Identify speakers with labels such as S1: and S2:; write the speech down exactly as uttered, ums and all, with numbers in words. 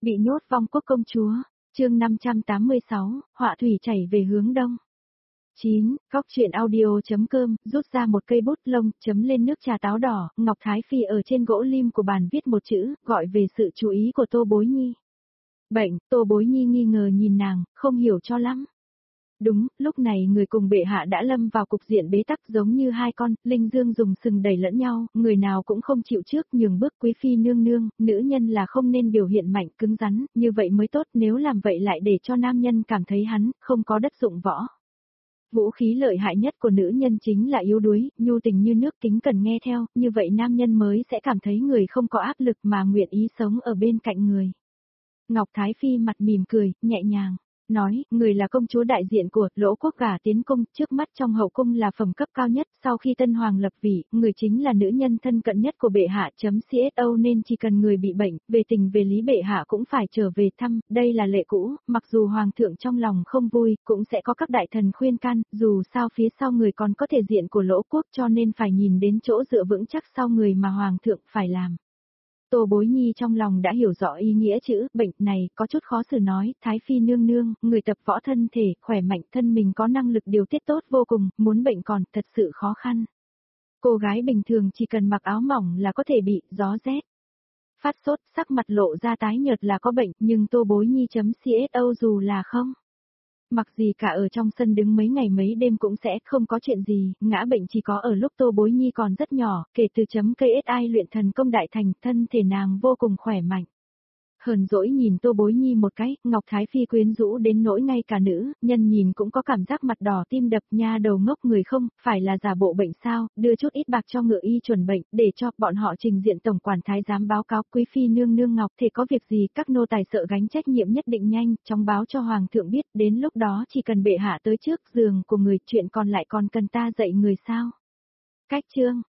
S1: Bị nhốt vong quốc công chúa, chương năm trăm tám mươi sáu, họa thủy chảy về hướng đông. chín. Góc truyện audio.com, rút ra một cây bút lông, chấm lên nước trà táo đỏ, Ngọc Thái Phi ở trên gỗ lim của bàn viết một chữ, gọi về sự chú ý của Tô Bối Nhi. Bệnh, Tô Bối Nhi nghi ngờ nhìn nàng, không hiểu cho lắm. Đúng, lúc này người cùng bệ hạ đã lâm vào cục diện bế tắc giống như hai con, linh dương dùng sừng đẩy lẫn nhau, người nào cũng không chịu trước nhường bước quý phi nương nương, nữ nhân là không nên biểu hiện mạnh cứng rắn, như vậy mới tốt, nếu làm vậy lại để cho nam nhân cảm thấy hắn, không có đất dụng võ. Vũ khí lợi hại nhất của nữ nhân chính là yếu đuối, nhu tình như nước kính cần nghe theo, như vậy nam nhân mới sẽ cảm thấy người không có áp lực mà nguyện ý sống ở bên cạnh người. Ngọc Thái Phi mặt mỉm cười, nhẹ nhàng. Nói, người là công chúa đại diện của Lỗ quốc gả tiến cung, trước mắt trong hậu cung là phẩm cấp cao nhất, sau khi tân hoàng lập vị, người chính là nữ nhân thân cận nhất của bệ hạ chấm xô nên chỉ cần người bị bệnh, về tình về lý bệ hạ cũng phải trở về thăm, đây là lệ cũ, mặc dù hoàng thượng trong lòng không vui, cũng sẽ có các đại thần khuyên can, dù sao phía sau người còn có thể diện của Lỗ quốc cho nên phải nhìn đến chỗ dựa vững chắc sau người mà hoàng thượng phải làm. Tô Bối Nhi trong lòng đã hiểu rõ ý nghĩa chữ bệnh này, có chút khó xử nói, Thái Phi nương nương, người tập võ thân thể, khỏe mạnh thân mình có năng lực điều tiết tốt vô cùng, muốn bệnh còn thật sự khó khăn. Cô gái bình thường chỉ cần mặc áo mỏng là có thể bị gió rét. Phát sốt, sắc mặt lộ ra tái nhợt là có bệnh, nhưng Tô Bối Nhi chấm xô dù là không. Mặc gì cả ở trong sân đứng mấy ngày mấy đêm cũng sẽ không có chuyện gì, ngã bệnh chỉ có ở lúc Tô Bối Nhi còn rất nhỏ, kể từ chấm ca ét i luyện thần công đại thành, thân thể nàng vô cùng khỏe mạnh. Hờn dỗi nhìn Tô Bối Nhi một cái, Ngọc Thái Phi quyến rũ đến nỗi ngay cả nữ, nhân nhìn cũng có cảm giác mặt đỏ tim đập nha đầu ngốc người không, phải là giả bộ bệnh sao, đưa chút ít bạc cho ngựa y chuẩn bệnh, để cho bọn họ trình diện tổng quản thái giám báo cáo quý phi nương nương Ngọc thể có việc gì các nô tài sợ gánh trách nhiệm nhất định nhanh, trong báo cho hoàng thượng biết, đến lúc đó chỉ cần bệ hạ tới trước giường của người chuyện còn lại còn cần ta dạy người sao. Cách chương.